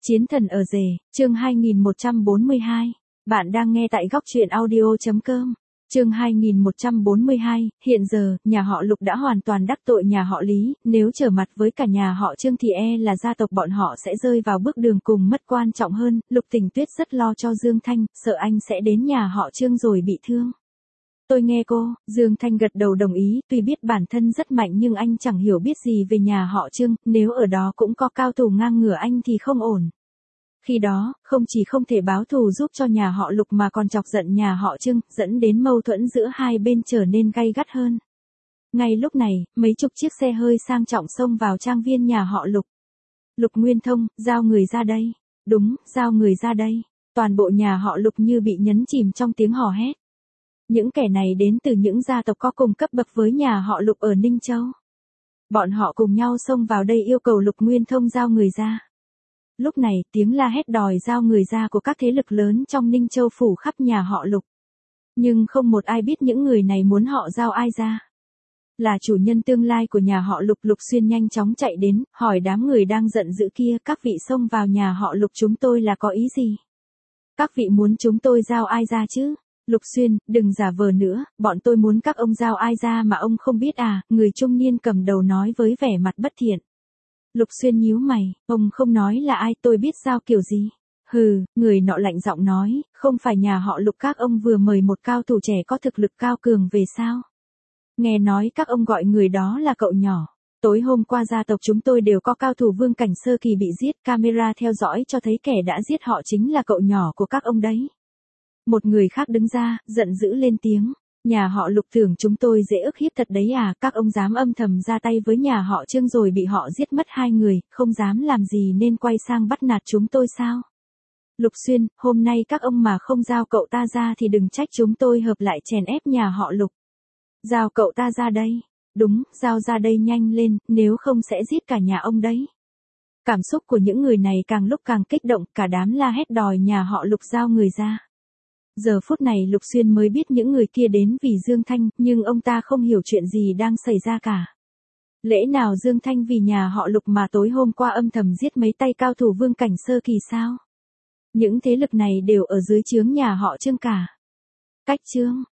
Chiến thần ở rể, chương 2142. Bạn đang nghe tại góc truyện audio.com. Chương 2142, hiện giờ, nhà họ Lục đã hoàn toàn đắc tội nhà họ Lý, nếu trở mặt với cả nhà họ Trương thì là gia tộc bọn họ sẽ rơi vào bước đường cùng mất quan trọng hơn. Lục Tình Tuyết rất lo cho Dương Thanh, sợ anh sẽ đến nhà họ Trương rồi bị thương. Tôi nghe cô, Dương Thanh gật đầu đồng ý, tuy biết bản thân rất mạnh nhưng anh chẳng hiểu biết gì về nhà họ Trương, nếu ở đó cũng có cao thủ ngang ngửa anh thì không ổn. Khi đó, không chỉ không thể báo thù giúp cho nhà họ Lục mà còn chọc giận nhà họ Trương, dẫn đến mâu thuẫn giữa hai bên trở nên gay gắt hơn. Ngay lúc này, mấy chục chiếc xe hơi sang trọng xông vào trang viên nhà họ Lục. Lục Nguyên Thông, giao người ra đây. Đúng, giao người ra đây. Toàn bộ nhà họ Lục như bị nhấn chìm trong tiếng hò hét. Những kẻ này đến từ những gia tộc có cùng cấp bậc với nhà họ Lục ở Ninh Châu. Bọn họ cùng nhau xông vào đây yêu cầu Lục Nguyên Thông giao người ra. Lúc này, tiếng la hét đòi giao người ra của các thế lực lớn trong Ninh Châu phủ khắp nhà họ Lục. Nhưng không một ai biết những người này muốn họ giao ai ra. Là chủ nhân tương lai của nhà họ Lục. Lục Xuyên nhanh chóng chạy đến, hỏi đám người đang giận dữ kia, các vị xông vào nhà họ Lục chúng tôi là có ý gì? Các vị muốn chúng tôi giao ai ra chứ? Lục Xuyên, đừng giả vờ nữa, bọn tôi muốn các ông giao ai ra mà ông không biết à, người trung niên cầm đầu nói với vẻ mặt bất thiện. Lục Xuyên nhíu mày, ông không nói là ai, tôi biết giao kiểu gì. Hừ, người nọ lạnh giọng nói, không phải nhà họ Lục các ông vừa mời một cao thủ trẻ có thực lực cao cường về sao? Nghe nói các ông gọi người đó là cậu nhỏ. Tối hôm qua gia tộc chúng tôi đều có cao thủ vương cảnh sơ kỳ bị giết, camera theo dõi cho thấy kẻ đã giết họ chính là cậu nhỏ của các ông đấy. Một người khác đứng ra, giận dữ lên tiếng. Nhà họ Lục tưởng chúng tôi dễ ức hiếp thật đấy à, các ông dám âm thầm ra tay với nhà họ Trương rồi bị họ giết mất 2 người, không dám làm gì nên quay sang bắt nạt chúng tôi sao? Lục Xuyên, hôm nay các ông mà không giao cậu ta ra thì đừng trách chúng tôi hợp lại chèn ép nhà họ Lục. Giao cậu ta ra đây. Đúng, giao ra đây nhanh lên, nếu không sẽ giết cả nhà ông đấy. Cảm xúc của những người này càng lúc càng kích động, cả đám la hét đòi nhà họ Lục giao người ra. Giờ phút này Lục Xuyên mới biết những người kia đến vì Dương Thanh, nhưng ông ta không hiểu chuyện gì đang xảy ra cả. Lẽ nào Dương Thanh vì nhà họ Lục mà tối hôm qua âm thầm giết mấy tay cao thủ vương cảnh sơ kỳ sao? Những thế lực này đều ở dưới trướng nhà họ Trương cả. Cách Trương,